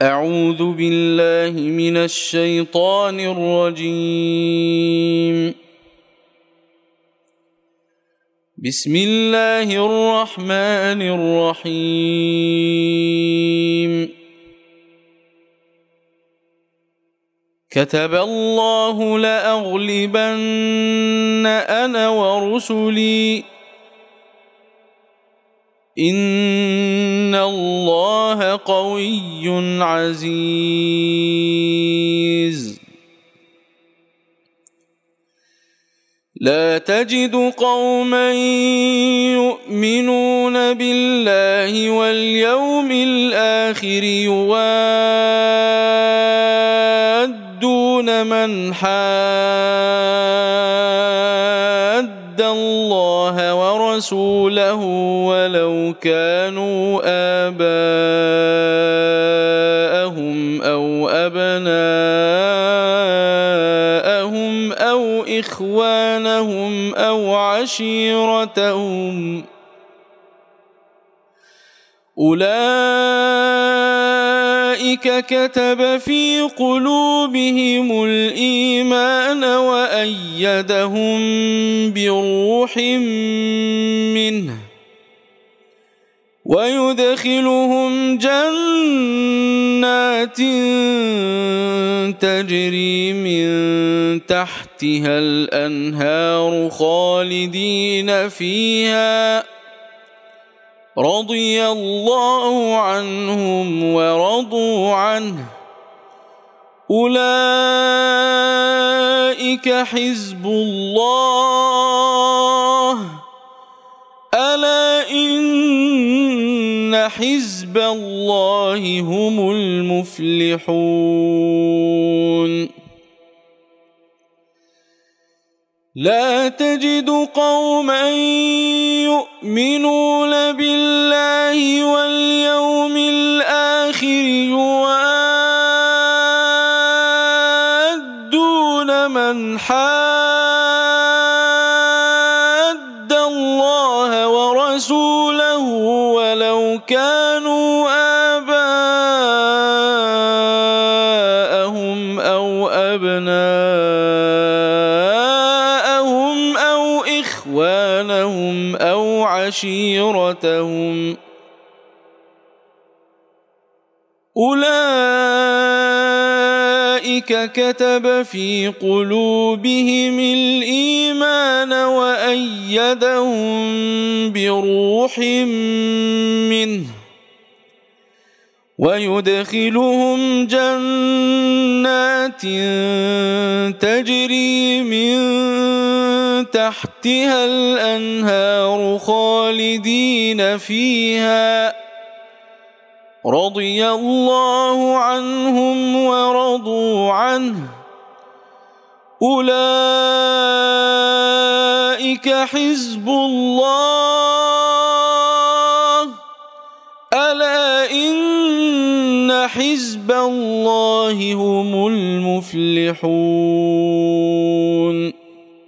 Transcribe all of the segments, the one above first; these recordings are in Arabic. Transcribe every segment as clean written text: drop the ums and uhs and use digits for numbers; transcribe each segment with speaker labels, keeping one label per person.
Speaker 1: أعوذ بالله من الشيطان الرجيم. بسم الله الرحمن الرحيم. كتب الله لأغلبن أنا ورسلي إن الله قوي عزيز. لا تجد قوما يؤمنون بالله واليوم الآخر يوادون من حاد الله ورسوله ولو كانوا آباءهم أو أبناءهم أو إخوانهم أو عشيرتهم أولئك كتب في قلوبهم الإيمان وأيدهم بروح منه ويدخلهم جنات تجري من تحتها الأنهار خالدين فيها رضي الله عنهم ورضوا عنه أولئك حزب الله ألا إن حزب الله هم المفلحون. لا تجد قوما يؤمنون بالله واليوم الآخر يوادون من حاد الله ورسوله ولو كانوا آباءهم أو أبناءهم أو إخوانهم أو عشيرتهم أولئك كتب في قلوبهم الإيمان وأيدهم بروح منه ويدخلهم جنات تجري من تحتها الأنهار خالدين فيها رضي الله عنهم ورضوا عنه أولئك حزب الله ألا إن حزب الله هم المفلحون.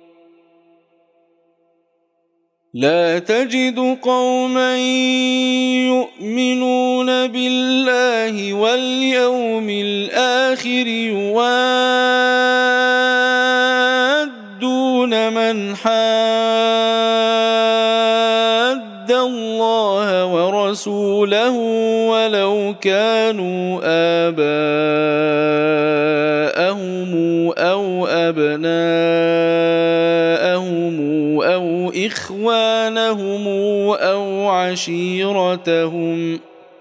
Speaker 1: لا تجد قوما يؤمنون بالله واليوم الآخر يوادون من حاد الله ورسوله ولو كانوا آباءهم أو أبناءهم أو إخوانهم أو عشيرتهم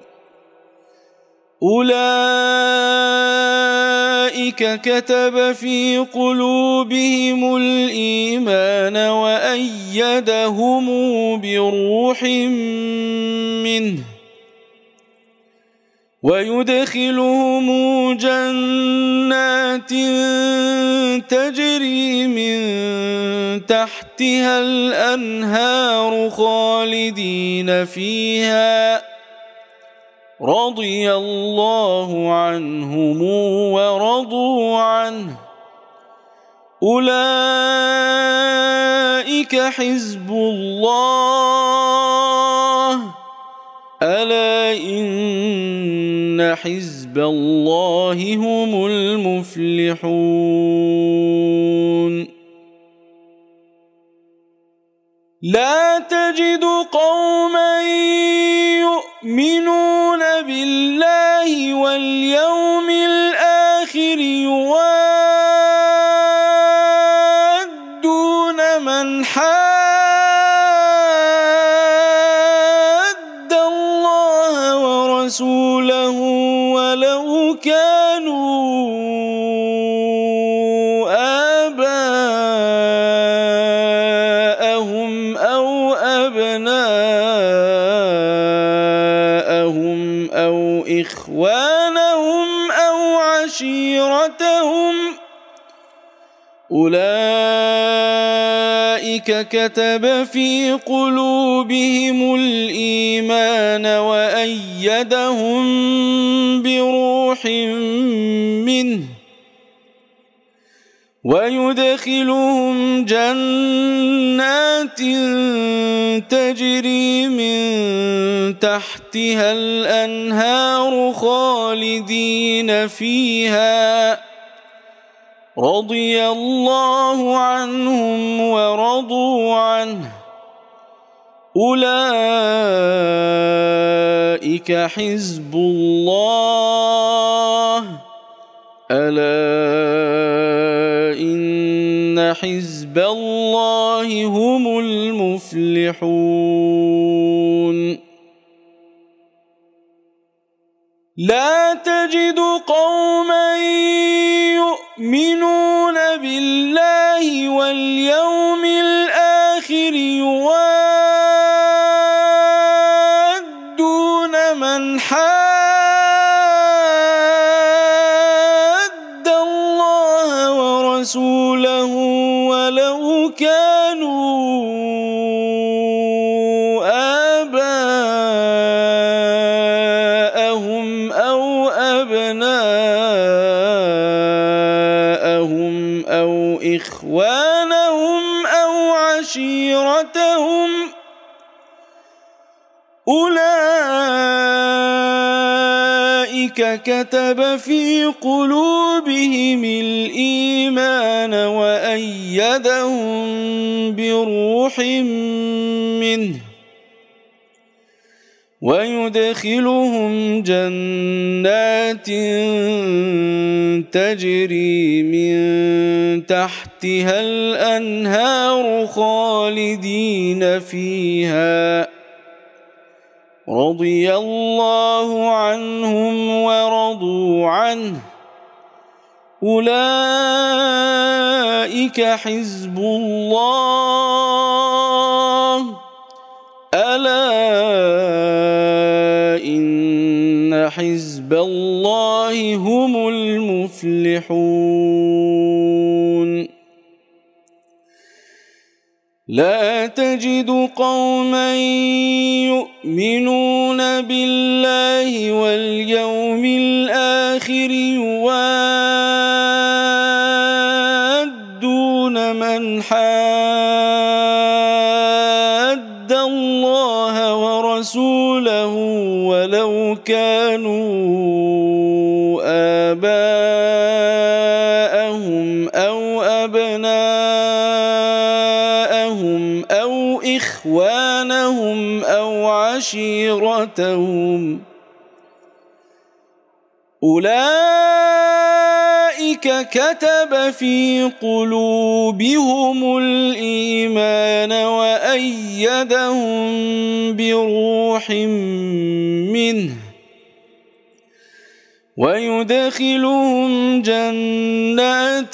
Speaker 1: أولئك كتب في قلوبهم الإيمان وأيدهم بروح منه ويدخلهم جنات تجري من تحتها الأنهار خالدين فيها رضي الله عنهم ورضوا عنه أولئك حزب الله ألا إن إن حزب الله هم المفلحون لا تجد قوما يؤمنون بالله واليوم الآخر يوادون من حاد الله ورسوله ولو كانوا آباءهم أو أبناءهم أو إخوانهم أو عشيرتهم أولئك كتب في قلوبهم الإيمان وأيدهم بروح منه ويدخلهم جنات تجري من تحتها الأنهار خالدين فيها رضي الله عنهم ورضوا عنه أولئك حزب الله ألا إن حزب الله هم المفلحون لا تجد قوما يؤمنون بالله واليوم الآخر يوادون من حاد الله ورسوله ولو كانوا آباءهم أو أبناءهم أو إخوانهم أو عشيرتهم أولئك كتب في قلوبهم الإيمان وأيدهم بروح منه ويدخلهم جنات تجري من تحتها الأنهار خالدين فيها رضي الله عنهم ورضوا عنه أولئك حزب الله ألا إن حزب الله هم المفلحون لا تجد قوما يؤمنون بالله واليوم الآخر يوادون من حاد الله ورسوله ولو كانوا آباءهم أو أبناءهم أو إخوانهم أو عشيرتهم أولئك كتب في قلوبهم الإيمان وأيدهم بروح منه ويدخلهم جنات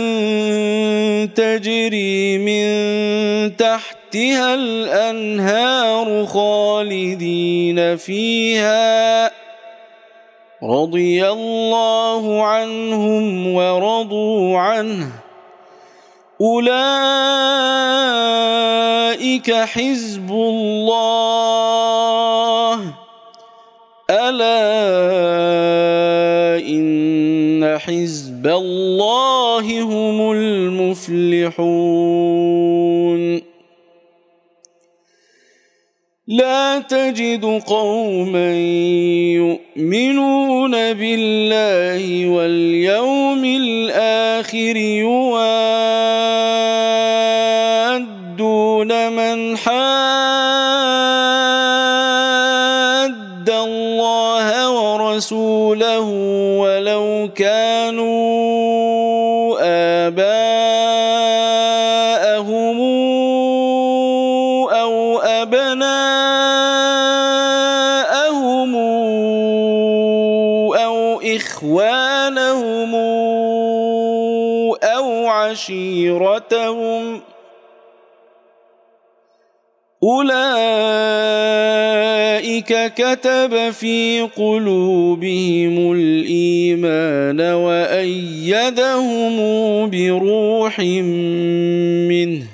Speaker 1: تجري من تحتها الأنهار خالدين فيها رضي الله عنهم ورضوا عنه أولئك حزب الله ألا إن حزب الله هم المفلحون لا لا تجد قوما يؤمنون بالله واليوم الآخر يوادون من حاد الله ورسوله ولو كانوا آباءهم أو أبناءهم أو إخوانهم أو عشيرتهم أولئك كتب في قلوبهم الإيمان وأيدهم بروح منه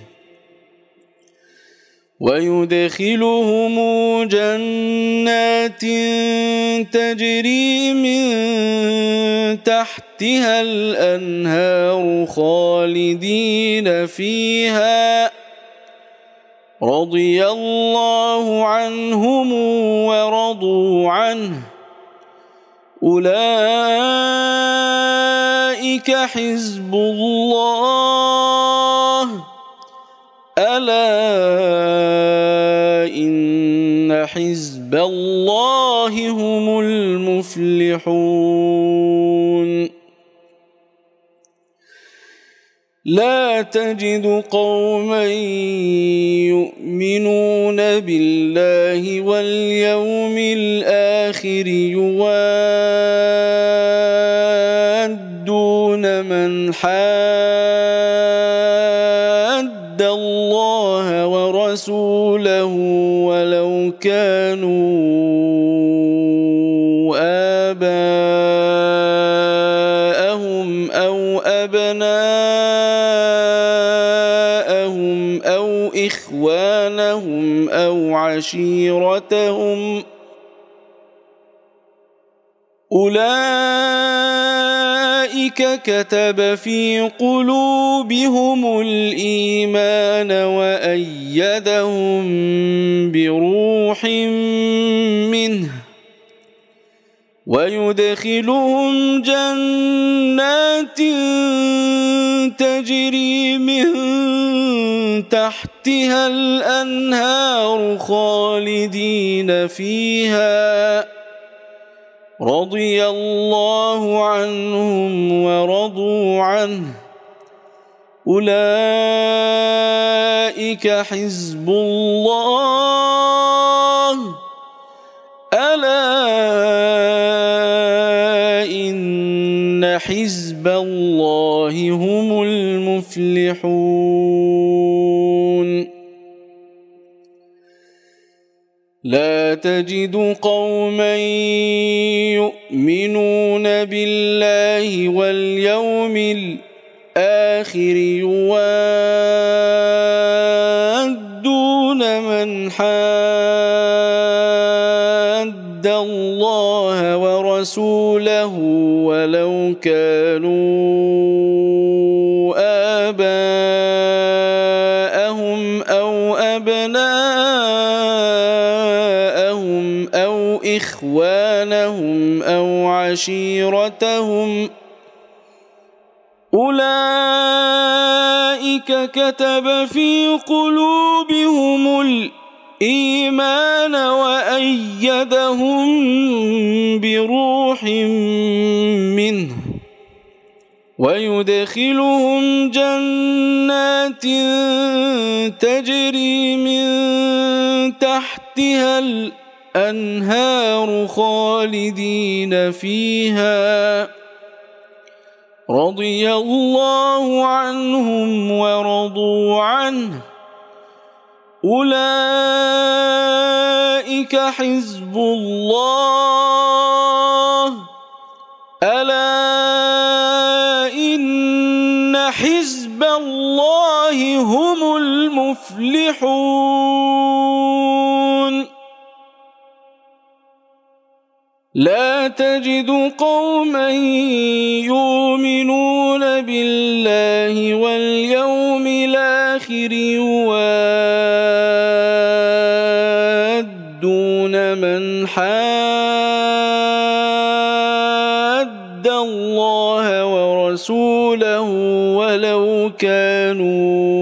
Speaker 1: ويدخلهم جنات تجري من تحتها الأنهار خالدين فيها رضي الله عنهم ورضوا عنه أولئك حزب الله ألا إن حزب الله هم المفلحون لا تجد قوما يؤمنون بالله واليوم الآخر يوادون من حاد الله ورسوله ولو كانوا آباءهم أو أبناءهم أو إخوانهم أو عشيرتهم أولئك كتب في قلوبهم الإيمان وأيدهم بروح منه ويدخلهم جنات تجري من تحتها الأنهار خالدين فيها رضي الله عنهم ورضوا عنه أولئك حزب الله ألا إن حزب الله هم المفلحون لا تجد قوما يؤمنون بالله واليوم الآخر يوادون من حاد الله ورسوله ولو كانوا آباءهم أو أبناءهم أو إخوانهم أو عشيرتهم أولئك كتب في قلوبهم الإيمان وأيدهم بروح منه ويدخلهم جنات تجري من تحتها الأنهار خالدين فيها رضي الله عنهم ورضوا عنه أولئك حزب الله ألا إن حزب الله هم المفلحون لا تجد قوما يؤمنون بالله واليوم الآخر يوادون الله ورسوله ولو كانوا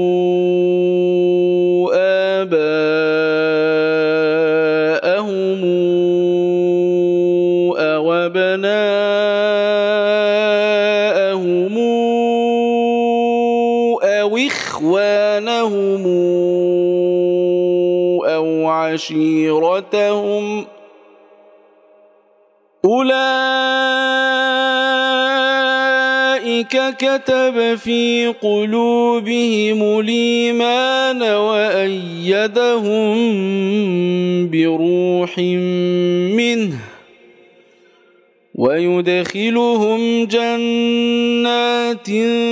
Speaker 1: آباءهم أو أبناءهم أو إخوانهم أو عشيرتهم أولئك كتب في قلوبهم الإيمان وأيدهم بروح منه ويدخلهم جنات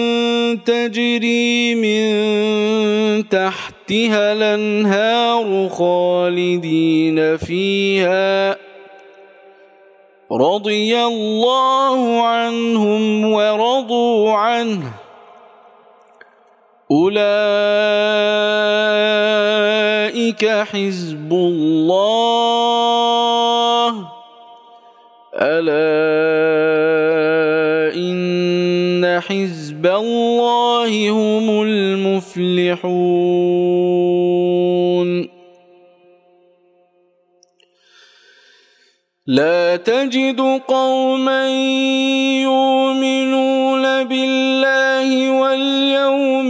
Speaker 1: تجري من تحتها الأنهار خالدين فيها رضي الله عنهم ورضوا عنه أولئك حزب الله ألا إن حزب الله هم المفلحون لا تجد قوما يؤمنون بالله واليوم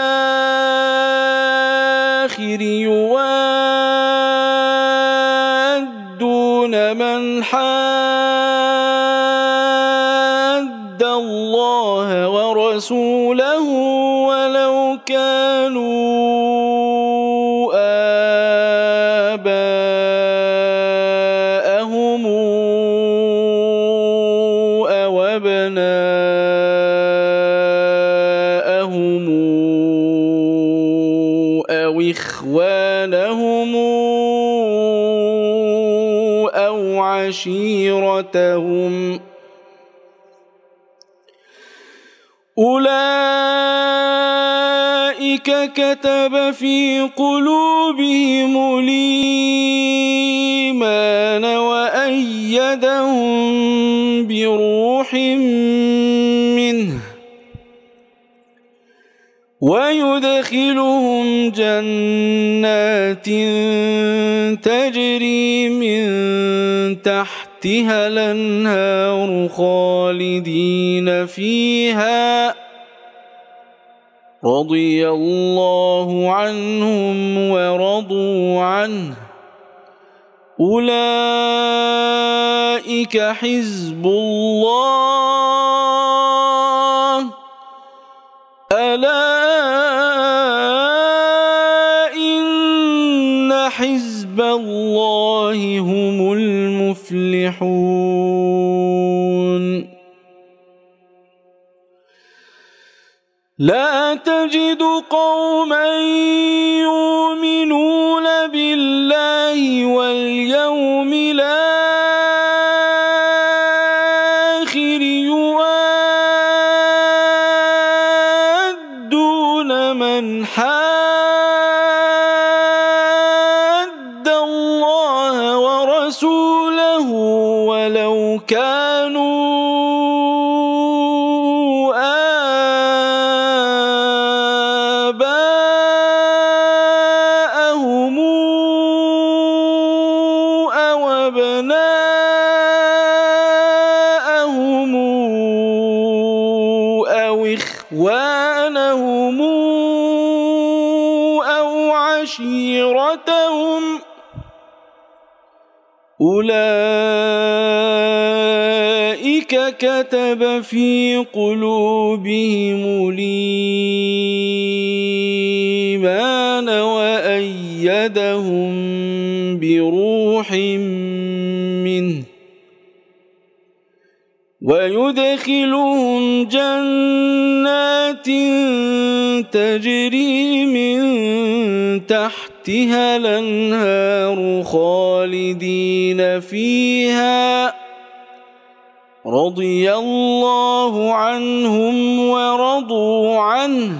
Speaker 1: الآخر يوادون من حاد الله ورسوله ولو كانوا آباءهم أو أبناءهم أو إخوانهم أو عشيرتهم أولئك كتب في قلوبهم الإيمان وأيدهم بروح منه ويدخلهم جنات تجري من تحتها الأنهار خالدين فيها رضي الله عنهم ورضوا عنه أولئك حزب الله ألا إن حزب الله هم المفلحون لا تجد قوما يؤمنون بالله واليوم الآخر يوادون من حاد الله ورسوله ولو كانوا آباءهم أو أبناءهم أو إخوانهم أو عشيرتهم أولئك كتب في قلوبهم الإيمان وأيدهم بروح منه ويدخلهم جنات تجري من تحتها الأنهار خالدين فيها رضي الله عنهم ورضوا عنه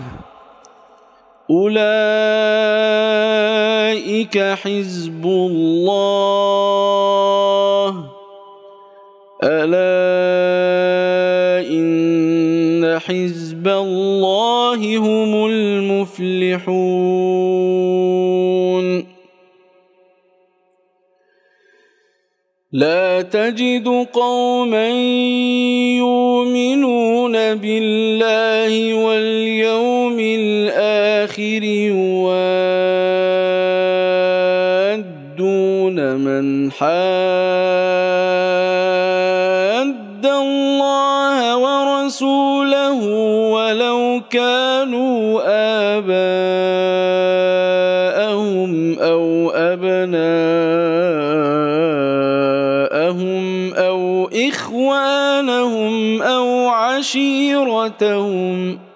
Speaker 1: أولئك حزب الله ألا حزب الله هم المفلحون لا تجد قوما يؤمنون بالله واليوم الآخر يوادون من حاد الله ورسوله ولو كانوا آباءهم أو أبناءهم أو إخوانهم أو عشيرتهم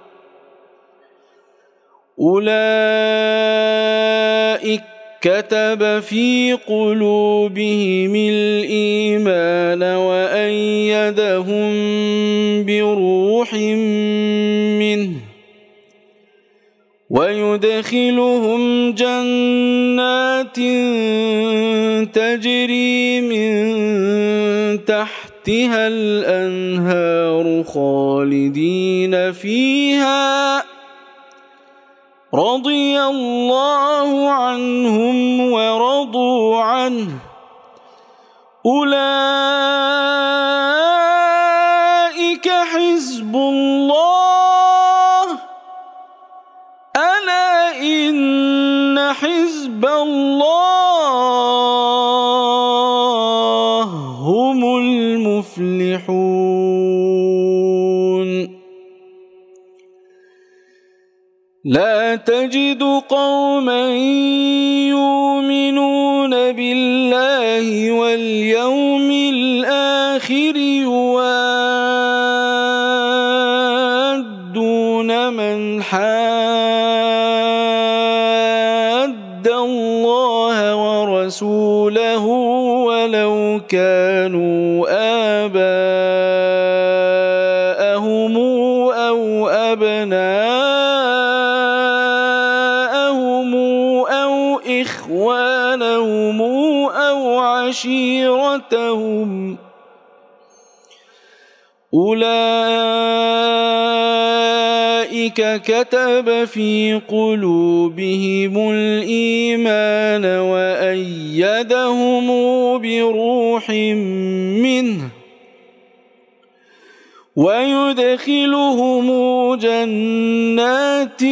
Speaker 1: أولئك كتب في قلوبهم الإيمان وأيدهم بروح منه ويدخلهم جنات تجري من تحتها الأنهار خالدين فيها رضي الله عنهم ورضوا عنه أولئك حزب الله ألا إن حزب الله هم المفلحون لا تجد قوما يؤمنون بالله واليوم الآخر يوادون من حاد الله ورسوله ولو كانوا آباءهم أو أبناءهم أو إخوانهم أو عشيرتهم أولئك كتب في قلوبهم الإيمان وأيدهم بروح منه ويدخلهم جنات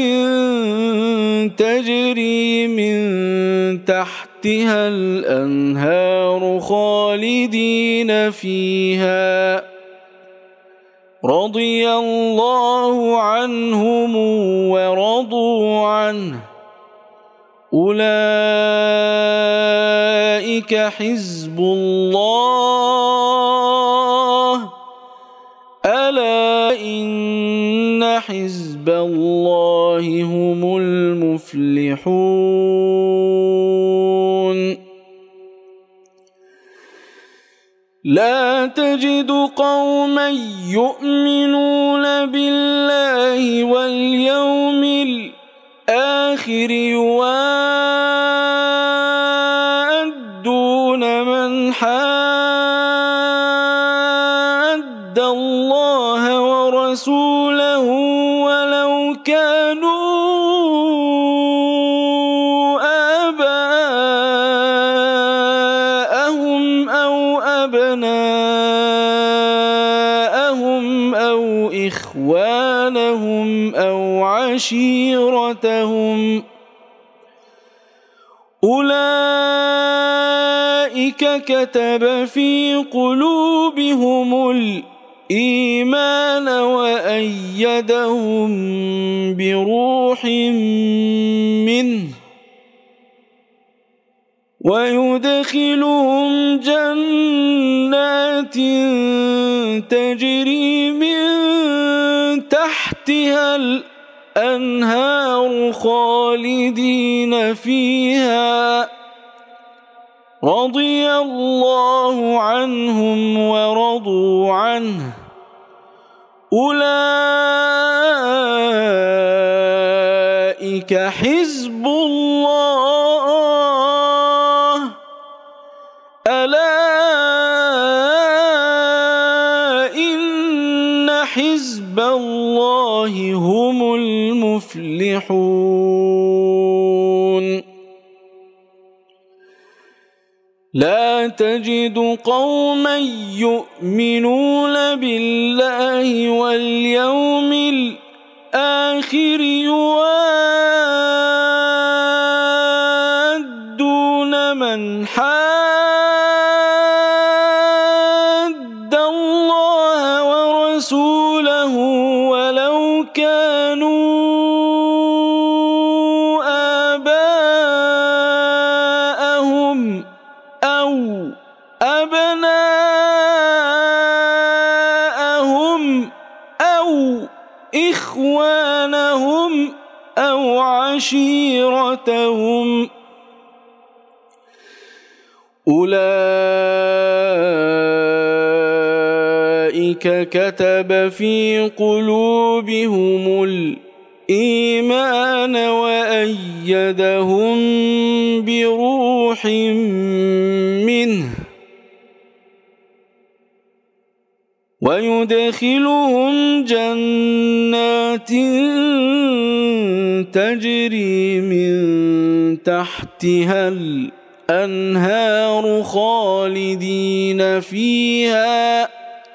Speaker 1: تجري من تحتها الأنهار خالدين فيها رضي الله عنهم ورضوا عنه أولئك حزب الله ألا إن حزب الله هم المفلحون لا تجد قوما يؤمنون بالله واليوم الآخر يوادون من حاد الله ورسوله ولو كانوا آباءهم أو أبناءهم أو إخوانهم أو عشيرتهم أولئك كتب في قلوبهم الإيمان وأيدهم بروح منه ويدخلهم جنات تجري من تحتها الأنهار خالدين فيها رضي الله عنهم ورضوا عنه أولئك حزب الله ألا إن حزب الله هم المفلحون لا تجد قوما يؤمنون بالله واليوم الآخر يوادون من حاد الله ورسوله ولو كانوا آباءهم أو أبناءهم أو إخوانهم أو عشيرتهم أولئك كتب في قلوبهم الإيمان وأيدهم بروح منه ويدخلهم جنات تجري من تحتها الأنهار خالدين فيها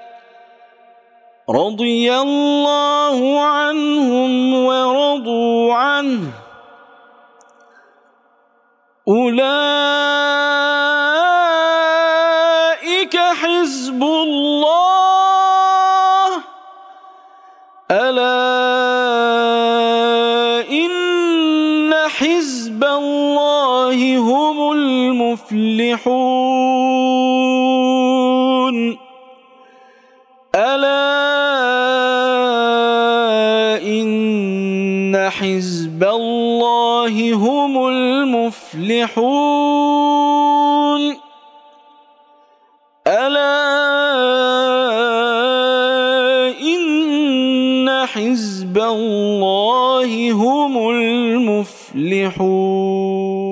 Speaker 1: رضي الله عنهم ورضوا عنه أولئك حزب الله ألا إن حزب الله هم المفلحون ألا إن حزب الله هم المفلحون ألا إن حزب الله هم المفلحون